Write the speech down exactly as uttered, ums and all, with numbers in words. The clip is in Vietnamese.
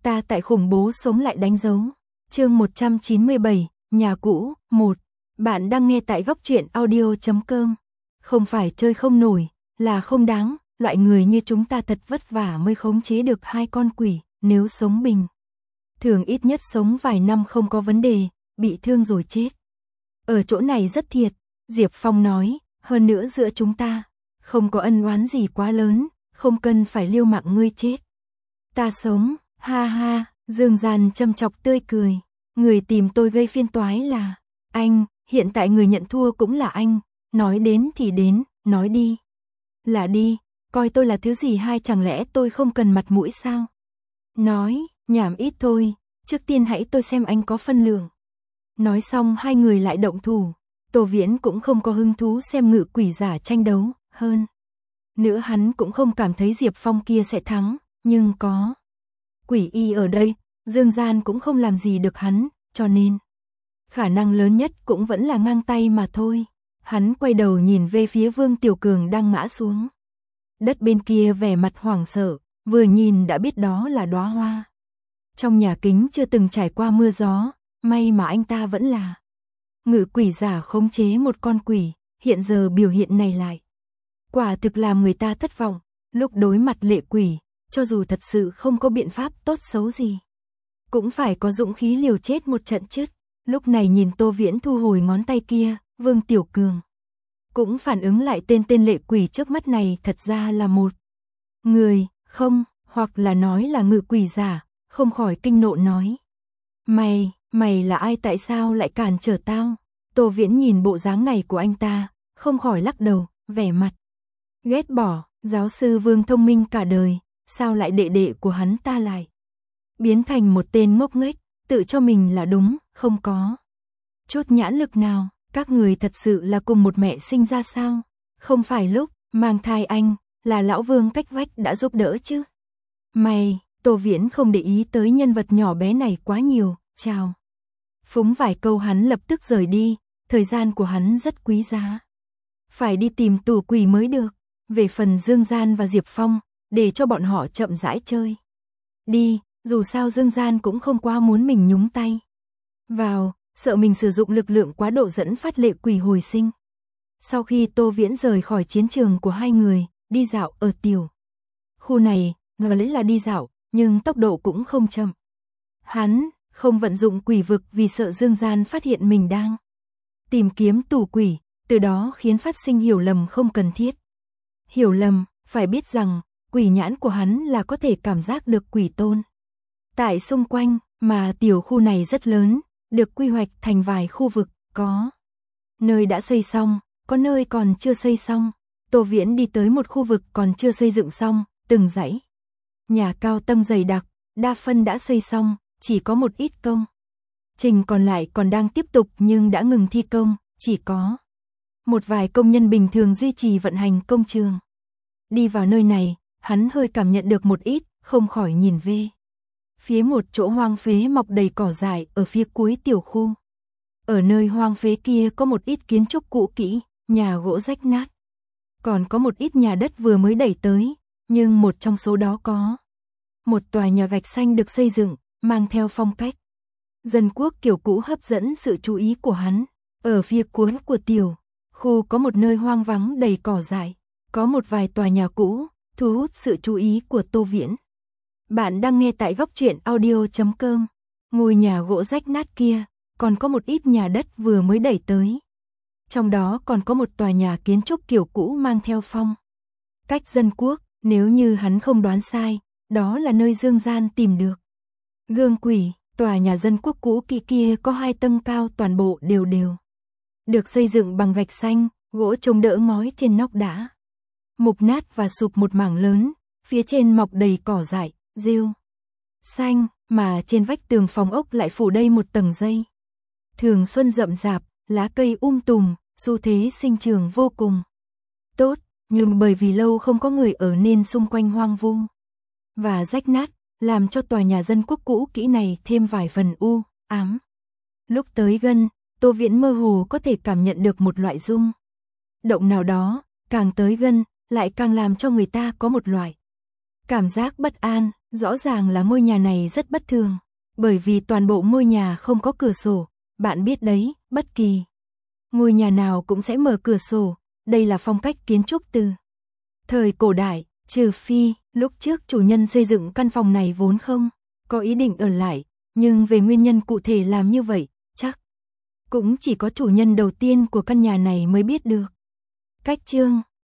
Ta tại khủng bố sống lại đánh dấu. Chương một trăm chín mươi bảy, nhà cũ, một. Bạn đang nghe tại góc truyện audio chấm com. Không phải chơi không nổi, là không đáng, loại người như chúng ta thật vất vả mới khống chế được hai con quỷ, nếu sống bình thường ít nhất sống vài năm không có vấn đề, bị thương rồi chết. Ở chỗ này rất thiệt, Diệp Phong nói, hơn nữa giữa chúng ta, không có ân oán gì quá lớn, không cần phải liêu mạng ngươi chết. Ta sống, ha ha, Dương Gian châm chọc tươi cười, người tìm tôi gây phiên toái là anh, hiện tại người nhận thua cũng là anh, nói đến thì đến, nói đi là đi, coi tôi là thứ gì hay chẳng lẽ tôi không cần mặt mũi sao? Nói, nhảm ít thôi, trước tiên hãy tôi xem anh có phân lượng. Nói xong hai người lại động thủ, Tô Viễn cũng không có hứng thú xem ngự quỷ giả tranh đấu, hơn nữa hắn cũng không cảm thấy Diệp Phong kia sẽ thắng, nhưng có quỷ y ở đây, Dương Gian cũng không làm gì được hắn, cho nên khả năng lớn nhất cũng vẫn là ngang tay mà thôi. Hắn quay đầu nhìn về phía Vương Tiểu Cường đang ngã xuống đất bên kia, vẻ mặt hoảng sợ, vừa nhìn đã biết đó là đóa hoa. Trong nhà kính chưa từng trải qua mưa gió, may mà anh ta vẫn là ngự quỷ giả khống chế một con quỷ, hiện giờ biểu hiện này lại quả thực làm người ta thất vọng. Lúc đối mặt lệ quỷ, cho dù thật sự không có biện pháp tốt xấu gì, cũng phải có dũng khí liều chết một trận chứ. Lúc này nhìn Tô Viễn thu hồi ngón tay kia, Vương Tiểu Cường cũng phản ứng lại, tên tên lệ quỷ trước mắt này thật ra là một người, không, hoặc là nói là ngự quỷ giả, không khỏi kinh nộ nói. Mày, mày là ai, tại sao lại cản trở tao? Tô Viễn nhìn bộ dáng này của anh ta, không khỏi lắc đầu, vẻ mặt ghét bỏ, giáo sư Vương thông minh cả đời, sao lại đệ đệ của hắn ta lại biến thành một tên ngốc nghếch, tự cho mình là đúng, không có chút nhãn lực nào. Các người thật sự là cùng một mẹ sinh ra sao? Không phải lúc mang thai anh là lão Vương cách vách đã giúp đỡ chứ? Mày, Tô Viễn không để ý tới nhân vật nhỏ bé này quá nhiều, chào phúng vài câu hắn lập tức rời đi, thời gian của hắn rất quý giá, phải đi tìm tù quỷ mới được. Về phần Dương Gian và Diệp Phong, để cho bọn họ chậm rãi chơi đi, dù sao Dương Gian cũng không quá muốn mình nhúng tay vào, sợ mình sử dụng lực lượng quá độ dẫn phát lệ quỷ hồi sinh. Sau khi Tô Viễn rời khỏi chiến trường của hai người, đi dạo ở tiểu khu này, nói lấy là đi dạo, nhưng tốc độ cũng không chậm. Hắn không vận dụng quỷ vực vì sợ Dương Gian phát hiện mình đang tìm kiếm tù quỷ, từ đó khiến phát sinh hiểu lầm không cần thiết. Hiểu lầm, phải biết rằng, quỷ nhãn của hắn là có thể cảm giác được quỷ tôn tại xung quanh, mà tiểu khu này rất lớn, được quy hoạch thành vài khu vực, có nơi đã xây xong, có nơi còn chưa xây xong. Tô Viễn đi tới một khu vực còn chưa xây dựng xong, từng dãy nhà cao tầng dày đặc, đa phân đã xây xong, chỉ có một ít công trình còn lại còn đang tiếp tục nhưng đã ngừng thi công, chỉ có một vài công nhân bình thường duy trì vận hành công trường. Đi vào nơi này, hắn hơi cảm nhận được một ít, không khỏi nhìn về phía một chỗ hoang phế mọc đầy cỏ dại ở phía cuối tiểu khu. Ở nơi hoang phế kia có một ít kiến trúc cũ kỹ, nhà gỗ rách nát, còn có một ít nhà đất vừa mới đẩy tới, nhưng một trong số đó có một tòa nhà gạch xanh được xây dựng, mang theo phong cách dân quốc kiểu cũ hấp dẫn sự chú ý của hắn. Ở phía cuối của tiểu khu có một nơi hoang vắng đầy cỏ dại, có một vài tòa nhà cũ, thu hút sự chú ý của Tô Viễn. Bạn đang nghe tại góc truyện audio chấm com. Ngôi nhà gỗ rách nát kia, còn có một ít nhà đất vừa mới đẩy tới. Trong đó còn có một tòa nhà kiến trúc kiểu cũ mang theo phong cách dân quốc, nếu như hắn không đoán sai, đó là nơi Dương Gian tìm được gương quỷ. Tòa nhà dân quốc cũ kỳ kia có hai tầng cao, toàn bộ đều đều được xây dựng bằng gạch xanh, gỗ chống đỡ ngói trên nóc đã mục nát và sụp một mảng lớn, phía trên mọc đầy cỏ dại, rêu xanh, mà trên vách tường phòng ốc lại phủ đầy một tầng dây thường xuân rậm rạp, lá cây um tùm, xu thế sinh trưởng vô cùng tốt, nhưng bởi vì lâu không có người ở nên xung quanh hoang vu và rách nát, làm cho tòa nhà dân quốc cũ kỹ này thêm vài phần u ám. Lúc tới gần, Tô Viễn mơ hồ có thể cảm nhận được một loại rung động nào đó, càng tới gần lại càng làm cho người ta có một loại cảm giác bất an, Rõ ràng là ngôi nhà này rất bất thường, bởi vì toàn bộ ngôi nhà không có cửa sổ, bạn biết đấy, bất kỳ ngôi nhà nào cũng sẽ mở cửa sổ, đây là phong cách kiến trúc từ thời cổ đại, trừ phi, lúc trước chủ nhân xây dựng căn phòng này vốn không có ý định ở lại, nhưng về nguyên nhân cụ thể làm như vậy, chắc cũng chỉ có chủ nhân đầu tiên của căn nhà này mới biết được. Cách chương